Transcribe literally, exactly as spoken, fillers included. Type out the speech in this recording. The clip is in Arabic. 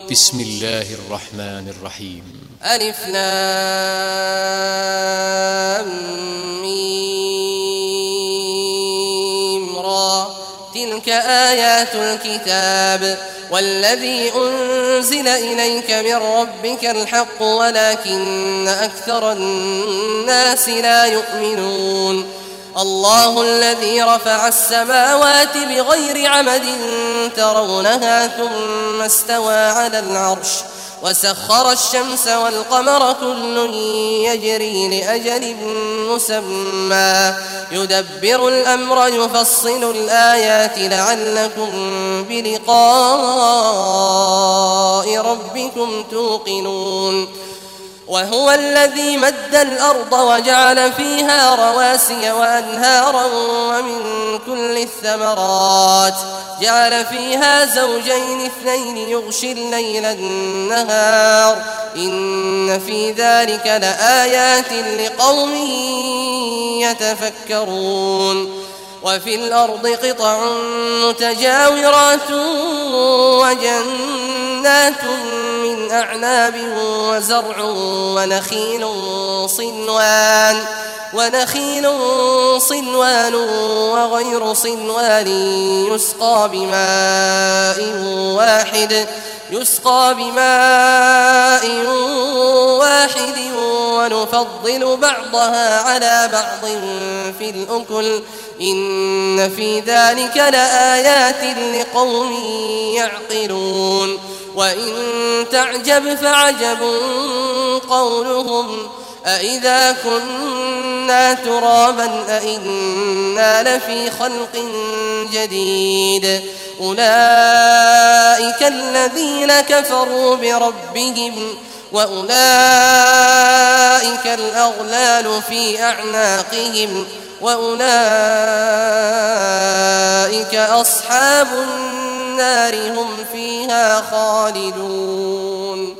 بسم الله الرحمن الرحيم. ألف لام ميم را، تلك آيات الكتاب والذي أنزل إليك من ربك الحق ولكن أكثر الناس لا يؤمنون. الله الذي رفع السماوات بغير عمد ترونها ثم استوى على العرش وسخر الشمس والقمر كل يجري لأجل مسمى يدبر الأمر يفصل الآيات لعلكم بلقاء ربكم توقنون. وهو الذي مد الأرض وجعل فيها رواسي وأنهارا ومن كل الثمرات جعل فيها زوجين اثنين يغشي الليل النهار إن في ذلك لآيات لقوم يتفكرون. وفي الأرض قطع متجاورات وجنات من أعناب وزرع ونخيل صنوان ونخيل صنوان وغير صنوان يسقى بماء واحد يسقى بماء واحد ونفضل بعضها على بعض في الأكل إن في ذلك لآيات لقوم يعقلون. وإن تعجب فعجب قولهم أإذا كنا ترابا أإنا لفي خلق جديد أولئك الذين كفروا بربهم وأولئك الأغلال في أعناقهم وأولئك أصحاب النار هم فيها خالدون.